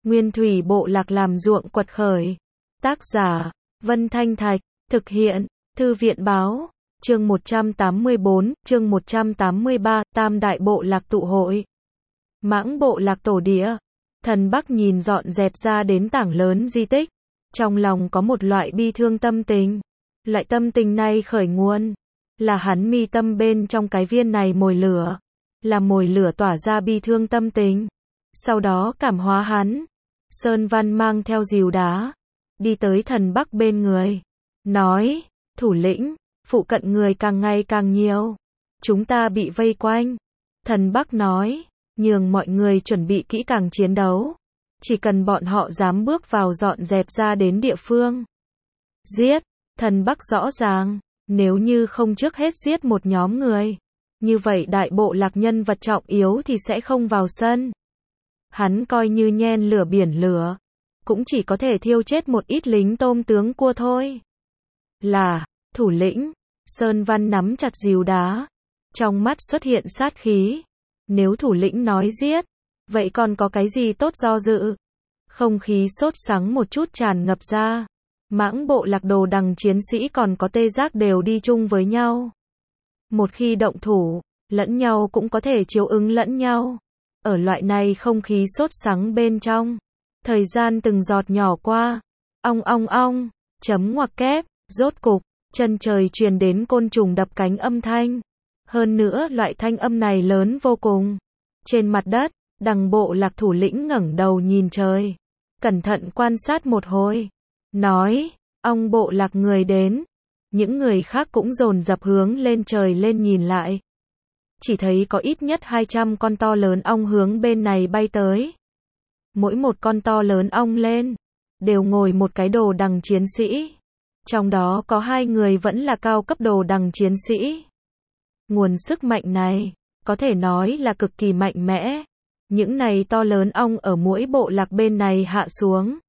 Nguyên thủy bộ lạc làm ruộng quật khởi. Tác giả, Vân Thanh Thạch, thực hiện, Thư viện báo, chương 184, chương 183, Tam đại bộ lạc tụ hội. Mãng bộ lạc tổ địa. Thần Bắc nhìn dọn dẹp ra đến tảng lớn di tích. Trong lòng có một loại bi thương tâm tình. Loại tâm tình này khởi nguồn là hắn mi tâm bên trong cái viên này mồi lửa. Là mồi lửa tỏa ra bi thương tâm tình. Sau đó cảm hóa hắn. Sơn Văn mang theo rìu đá. Đi tới Thần Bắc bên người. Nói, thủ lĩnh, phụ cận người càng ngày càng nhiều. Chúng ta bị vây quanh. Thần Bắc nói, nhường mọi người chuẩn bị kỹ càng chiến đấu. Chỉ cần bọn họ dám bước vào dọn dẹp ra đến địa phương. Giết, Thần Bắc rõ ràng, nếu như không trước hết giết một nhóm người. Như vậy đại bộ lạc nhân vật trọng yếu thì sẽ không vào sân. Hắn coi như nhen lửa biển lửa. Cũng chỉ có thể thiêu chết một ít lính tôm tướng cua thôi. Là, thủ lĩnh, Sơn Văn nắm chặt rìu đá. Trong mắt xuất hiện sát khí. Nếu thủ lĩnh nói giết, vậy còn có cái gì tốt do dự? Không khí sốt sắng một chút tràn ngập ra. Mãng bộ lạc đồ đằng chiến sĩ còn có tê giác đều đi chung với nhau. Một khi động thủ, lẫn nhau cũng có thể chiếu ứng lẫn nhau. Ở loại này không khí sốt sắng bên trong. Thời gian từng giọt nhỏ qua. Ong ong ong, chấm ngoặc kép, rốt cục, chân trời truyền đến côn trùng đập cánh âm thanh. Hơn nữa loại thanh âm này lớn vô cùng. Trên mặt đất, đằng bộ lạc thủ lĩnh ngẩng đầu nhìn trời. Cẩn thận quan sát một hồi. Nói, ong bộ lạc người đến. Những người khác cũng dồn dập hướng lên trời lên nhìn lại. Chỉ thấy có ít nhất 200 con to lớn ong hướng bên này bay tới. Mỗi một con to lớn ong lên, đều ngồi một cái đồ đằng chiến sĩ. Trong đó có 2 người vẫn là cao cấp đồ đằng chiến sĩ. Nguồn sức mạnh này, có thể nói là cực kỳ mạnh mẽ. Những này to lớn ong ở mỗi bộ lạc bên này hạ xuống.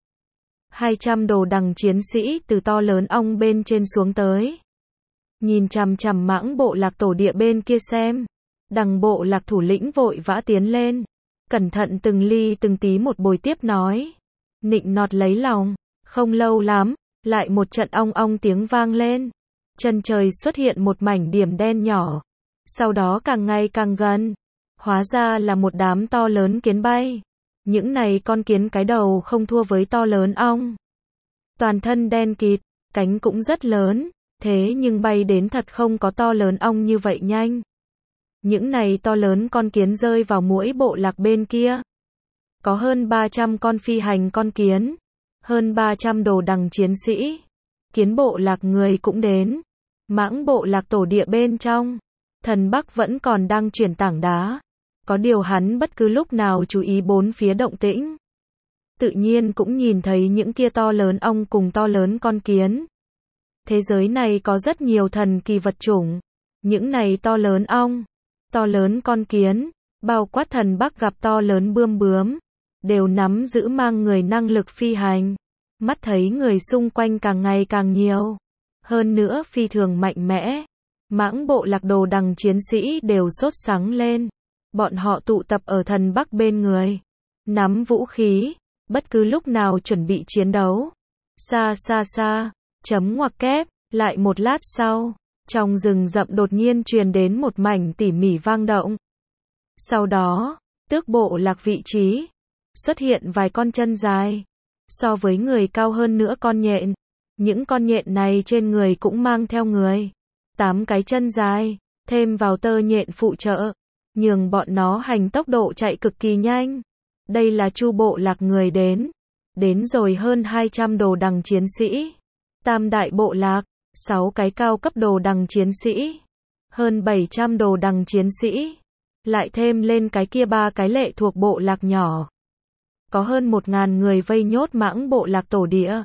200 đồ đằng chiến sĩ từ to lớn ong bên trên xuống tới. Nhìn chằm chằm mãng bộ lạc tổ địa bên kia xem. Đằng bộ lạc thủ lĩnh vội vã tiến lên. Cẩn thận từng ly từng tí một bồi tiếp nói. Nịnh nọt lấy lòng. Không lâu lắm, lại một trận ong ong tiếng vang lên. Chân trời xuất hiện một mảnh điểm đen nhỏ. Sau đó càng ngày càng gần. Hóa ra là một đám to lớn kiến bay. Những này con kiến cái đầu không thua với to lớn ong. Toàn thân đen kịt, cánh cũng rất lớn. Thế nhưng bay đến thật không có to lớn ong như vậy nhanh. Những này to lớn con kiến rơi vào mỗi bộ lạc bên kia. Có hơn 300 con phi hành con kiến. Hơn 300 đồ đằng chiến sĩ. Kiến bộ lạc người cũng đến. Mãng bộ lạc tổ địa bên trong. Thần Bắc vẫn còn đang chuyển tảng đá. Có điều hắn bất cứ lúc nào chú ý bốn phía động tĩnh. Tự nhiên cũng nhìn thấy những kia to lớn ong cùng to lớn con kiến. Thế giới này có rất nhiều thần kỳ vật chủng. Những này to lớn ong, to lớn con kiến, bao quát Thần Bắc gặp to lớn bướm, đều nắm giữ mang người năng lực phi hành. Mắt thấy người xung quanh càng ngày càng nhiều. Hơn nữa phi thường mạnh mẽ. Mãng bộ lạc đồ đằng chiến sĩ đều sốt sắng lên. Bọn họ tụ tập ở Thần Bắc bên người. Nắm vũ khí, bất cứ lúc nào chuẩn bị chiến đấu. Xa xa xa, chấm ngoặc kép, lại một lát sau. Trong rừng rậm đột nhiên truyền đến một mảnh tỉ mỉ vang động. Sau đó, tước bộ lạc vị trí. Xuất hiện vài con chân dài. So với người cao hơn nữa con nhện. Những con nhện này trên người cũng mang theo người. 8 cái chân dài, thêm vào tơ nhện phụ trợ. Nhường bọn nó hành tốc độ chạy cực kỳ nhanh. Đây là Chu bộ lạc người đến. Đến rồi hơn 200 đồ đằng chiến sĩ. Tam đại bộ lạc, 6 cái cao cấp đồ đằng chiến sĩ. Hơn 700 đồ đằng chiến sĩ. Lại thêm lên cái kia 3 cái lệ thuộc bộ lạc nhỏ. Có hơn 1000 người vây nhốt mãng bộ lạc tổ địa.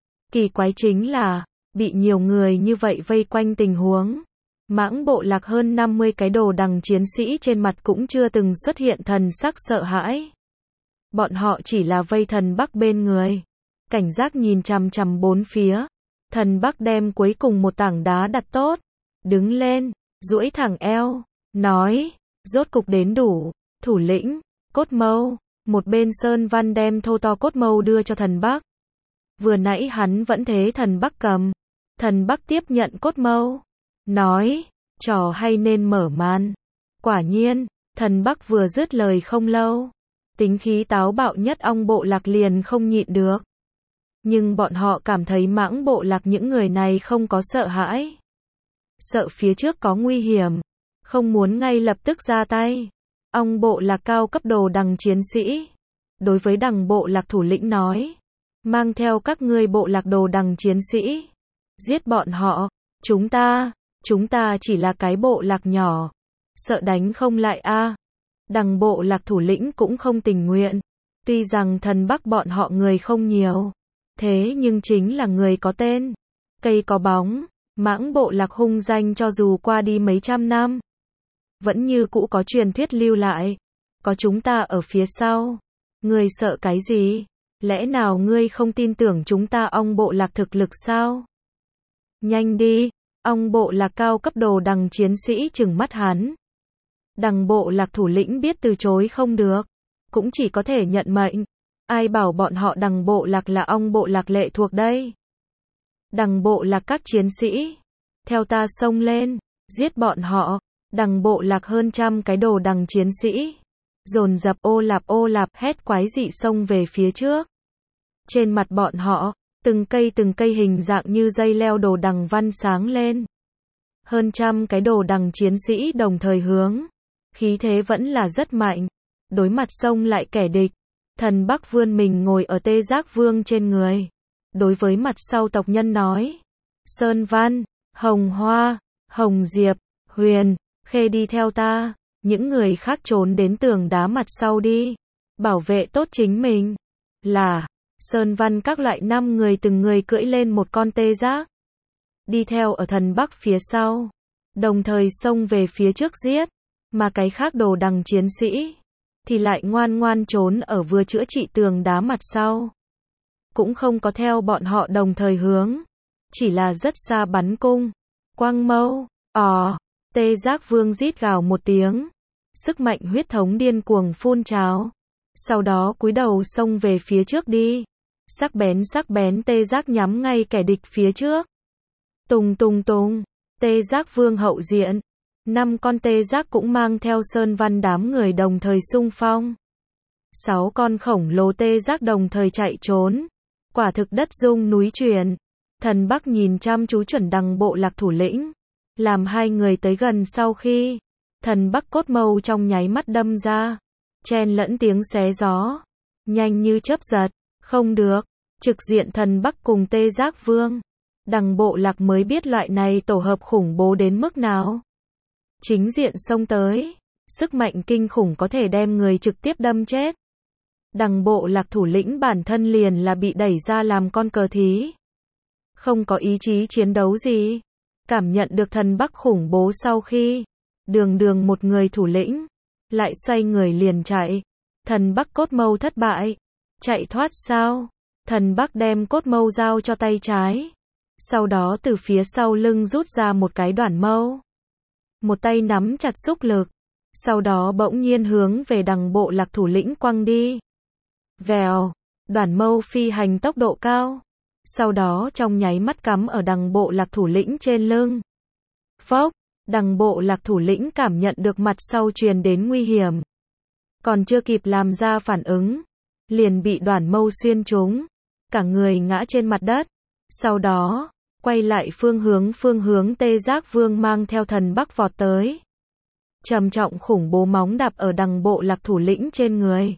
Kỳ quái chính là, bị nhiều người như vậy vây quanh tình huống. Mãng bộ lạc hơn 50 cái đồ đằng chiến sĩ trên mặt cũng chưa từng xuất hiện thần sắc sợ hãi. Bọn họ chỉ là vây Thần Bắc bên người. Cảnh giác nhìn chằm chằm bốn phía. Thần Bắc đem cuối cùng một tảng đá đặt tốt. Đứng lên, duỗi thẳng eo. Nói, rốt cục đến đủ. Thủ lĩnh, Cốt Mâu, Một bên Sơn Văn đem thô to cốt mâu đưa cho thần Bắc. Vừa nãy hắn vẫn thế thần Bắc cầm. Thần Bắc tiếp nhận cốt mâu. Nói, trò hay nên mở màn. Quả nhiên, thần Bắc vừa dứt lời không lâu. Tính khí táo bạo nhất ong bộ lạc liền không nhịn được. Nhưng bọn họ cảm thấy mãng bộ lạc những người này không có sợ hãi. Sợ phía trước có nguy hiểm. Không muốn ngay lập tức ra tay. Ong bộ lạc cao cấp đồ đằng chiến sĩ. Đối với đằng bộ lạc thủ lĩnh nói. Mang theo các ngươi bộ lạc đồ đằng chiến sĩ. Giết bọn họ. Chúng ta chỉ là cái bộ lạc nhỏ. Sợ đánh không lại a. Đằng bộ lạc thủ lĩnh cũng không tình nguyện. Tuy rằng thần Bắc bọn họ người không nhiều. Thế nhưng chính là người có tên. Cây có bóng. Mãng bộ lạc hung danh cho dù qua đi mấy trăm năm. Vẫn như cũ có truyền thuyết lưu lại. Có chúng ta ở phía sau. Ngươi sợ cái gì? Lẽ nào ngươi không tin tưởng chúng ta ong bộ lạc thực lực sao? Nhanh đi. Ong bộ lạc cao cấp đồ đằng chiến sĩ trừng mắt hắn. Đằng bộ lạc thủ lĩnh biết từ chối không được. Cũng chỉ có thể nhận mệnh. Ai bảo bọn họ đằng bộ lạc là ong bộ lạc lệ thuộc đây? Đằng bộ lạc các chiến sĩ. Theo ta xông lên. Giết bọn họ. Đằng bộ lạc hơn trăm cái đồ đằng chiến sĩ. Dồn dập ô lạp hét quái dị xông về phía trước. Trên mặt bọn họ, từng cây hình dạng như dây leo đồ đằng văn sáng lên. Hơn trăm cái đồ đằng chiến sĩ đồng thời hướng. Khí thế vẫn là rất mạnh. Đối mặt xông lại kẻ địch. Thần Bắc vươn mình ngồi ở Tê Giác Vương trên người. Đối với mặt sau tộc nhân nói. Sơn Văn, Hồng Hoa, Hồng Diệp, Huyền, Khê đi theo ta. Những người khác trốn đến tường đá mặt sau đi. Bảo vệ tốt chính mình. Là, Sơn Văn các loại 5 người từng người cưỡi lên một con tê giác. Đi theo ở thần Bắc phía sau. Đồng thời xông về phía trước giết. Mà cái khác đồ đằng chiến sĩ. Thì lại ngoan ngoan trốn ở vừa chữa trị tường đá mặt sau. Cũng không có theo bọn họ đồng thời hướng. Chỉ là rất xa bắn cung. Quang mâu. Tê Giác Vương rít gào một tiếng. Sức mạnh huyết thống điên cuồng phun trào. Sau đó cúi đầu xông về phía trước đi. Sắc bén tê giác nhắm ngay kẻ địch phía trước. Tùng. Tê Giác Vương hậu diện. 5 con tê giác cũng mang theo Sơn Văn đám người đồng thời xung phong. 6 con khổng lồ tê giác đồng thời chạy trốn. Quả thực đất rung núi chuyển. Thần Bắc nhìn chăm chú chuẩn đằng bộ lạc thủ lĩnh. Làm 2 người tới gần sau khi. Thần Bắc cốt mâu trong nháy mắt đâm ra. Chen lẫn tiếng xé gió. Nhanh như chớp giật. Không được. Trực diện thần Bắc cùng Tê Giác Vương. Đằng bộ lạc mới biết loại này tổ hợp khủng bố đến mức nào. Chính diện xông tới. Sức mạnh kinh khủng có thể đem người trực tiếp đâm chết. Đằng bộ lạc thủ lĩnh bản thân liền là bị đẩy ra làm con cờ thí. Không có ý chí chiến đấu gì. Cảm nhận được thần Bắc khủng bố sau khi. Đường một người thủ lĩnh. Lại xoay người liền chạy. Thần Bắc cốt mâu thất bại. Chạy thoát sao? Thần Bắc đem cốt mâu giao cho tay trái. Sau đó từ phía sau lưng rút ra một cái đoản mâu. Một tay nắm chặt xúc lực. Sau đó bỗng nhiên hướng về đằng bộ lạc thủ lĩnh quăng đi. Vèo. Đoản mâu phi hành tốc độ cao. Sau đó trong nháy mắt cắm ở đằng bộ lạc thủ lĩnh trên lưng. Phốc. Đằng bộ lạc thủ lĩnh cảm nhận được mặt sau truyền đến nguy hiểm. Còn chưa kịp làm ra phản ứng. Liền bị đoản mâu xuyên trúng. Cả người ngã trên mặt đất. Sau đó, quay lại phương hướng Tê Giác Vương mang theo thần Bắc vọt tới. Trầm trọng khủng bố móng đạp ở đằng bộ lạc thủ lĩnh trên người.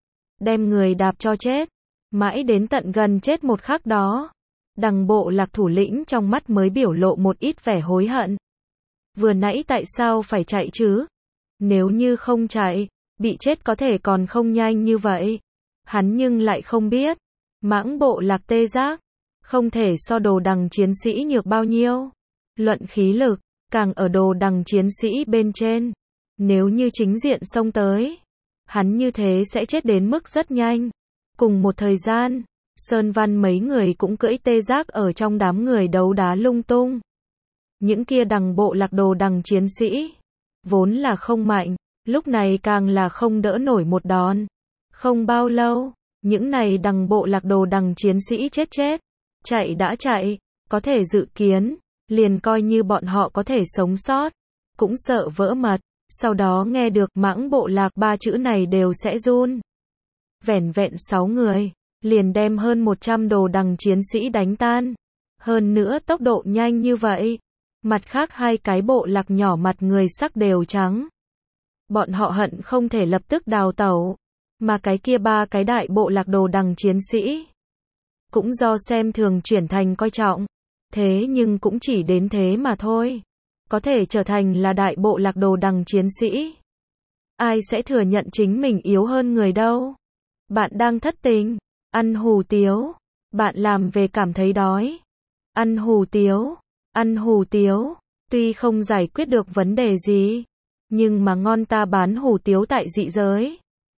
Đem người đạp cho chết. Mãi đến tận gần chết một khắc đó. Đằng bộ lạc thủ lĩnh trong mắt mới biểu lộ một ít vẻ hối hận. Vừa nãy tại sao phải chạy chứ? Nếu như không chạy, bị chết có thể còn không nhanh như vậy. Hắn nhưng lại không biết. Mãng bộ lạc tê giác. Không thể so đồ đằng chiến sĩ nhược bao nhiêu. Luận khí lực, càng ở đồ đằng chiến sĩ bên trên. Nếu như chính diện xông tới. Hắn như thế sẽ chết đến mức rất nhanh. Cùng một thời gian, Sơn Văn mấy người cũng cưỡi tê giác ở trong đám người đấu đá lung tung. Những kia đằng bộ lạc đồ đằng chiến sĩ. Vốn là không mạnh. Lúc này càng là không đỡ nổi một đòn. Không bao lâu, những này đằng bộ lạc đồ đằng chiến sĩ chết, chạy đã chạy, có thể dự kiến, liền coi như bọn họ có thể sống sót, cũng sợ vỡ mật, sau đó nghe được mãng bộ lạc 3 chữ này đều sẽ run. Vẻn vẹn 6 người, liền đem hơn 100 đồ đằng chiến sĩ đánh tan. Hơn nữa tốc độ nhanh như vậy. Mặt khác 2 cái bộ lạc nhỏ mặt người sắc đều trắng. Bọn họ hận không thể lập tức đào tẩu. Mà cái kia 3 cái đại bộ lạc đồ đằng chiến sĩ. Cũng do xem thường chuyển thành coi trọng. Thế nhưng cũng chỉ đến thế mà thôi. Có thể trở thành là đại bộ lạc đồ đằng chiến sĩ. Ai sẽ thừa nhận chính mình yếu hơn người đâu. Bạn đang thất tình, ăn hủ tiếu. Bạn làm về cảm thấy đói. Ăn hủ tiếu, ăn hủ tiếu. Tuy không giải quyết được vấn đề gì, nhưng mà ngon ta bán hủ tiếu tại dị giới.